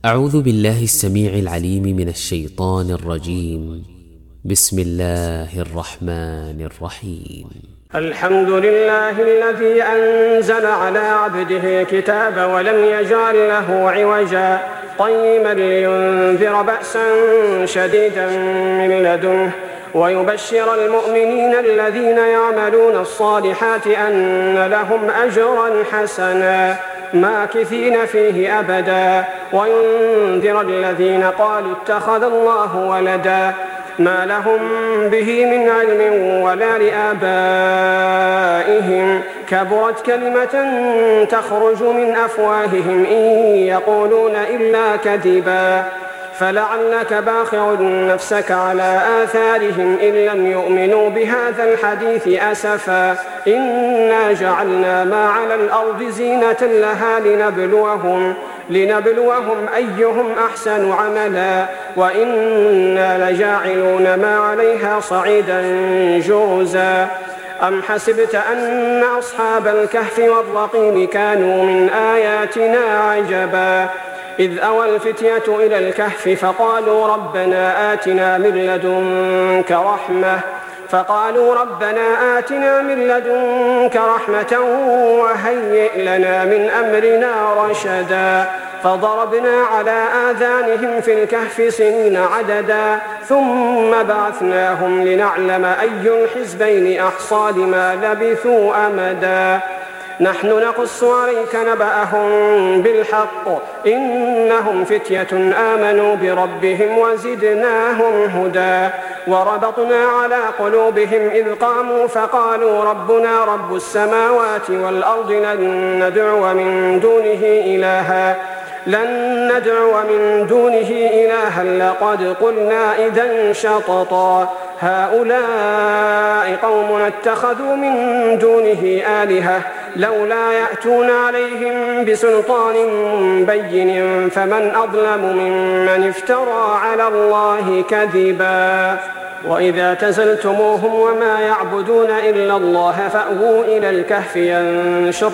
أعوذ بالله السميع العليم من الشيطان الرجيم. بسم الله الرحمن الرحيم. الحمد لله الذي أنزل على عبده الكتاب ولم يجعل له عوجا قيما لينذر بأسا شديدا من لدنه ويبشر المؤمنين الذين يعملون الصالحات أن لهم أجرا حسنا ماكثين فيه أبدا وينذر الذين قالوا اتخذ الله ولدا ما لهم به من علم ولا لآبائهم كبرت كلمة تخرج من أفواههم إن يقولون إلا كذبا فلعلك باخع نفسك على آثارهم إن لم يؤمنوا بهذا الحديث أسفا إنا جعلنا ما على الأرض زينة لها لنبلوهم أيهم أحسن عملا وإنا لجاعلون ما عليها صعيدا جرزا أم حسبت أن أصحاب الكهف والرقيم كانوا من آياتنا عجبا إذ أوى الفتية إلى الكهف فقالوا ربنا آتنا من لدنك رحمة وهيئ لنا من أمرنا رشدا فضربنا على آذانهم في الكهف سنين عددا ثم بعثناهم لنعلم أي الحزبين أحصى لما لبثوا أمدا نحن نقص عليك نبأهم بالحق إنهم فتية آمنوا بربهم وزدناهم هدى وربطنا على قلوبهم إذ قاموا فقالوا ربنا رب السماوات والأرض لن ندعو من دونه إلها لقد قلنا إذا شططا هؤلاء قوم اتخذوا من دونه آلهة لولا يأتون عليهم بسلطان بين فمن أظلم ممن افترى على الله كذبا وإذا اعتزلتموهم وما يعبدون إلا الله فأووا إلى الكهف ينشر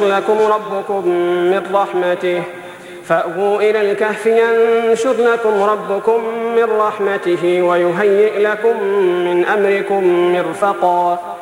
لكم ربكم من رحمته ويهيئ لكم من أمركم مرفقا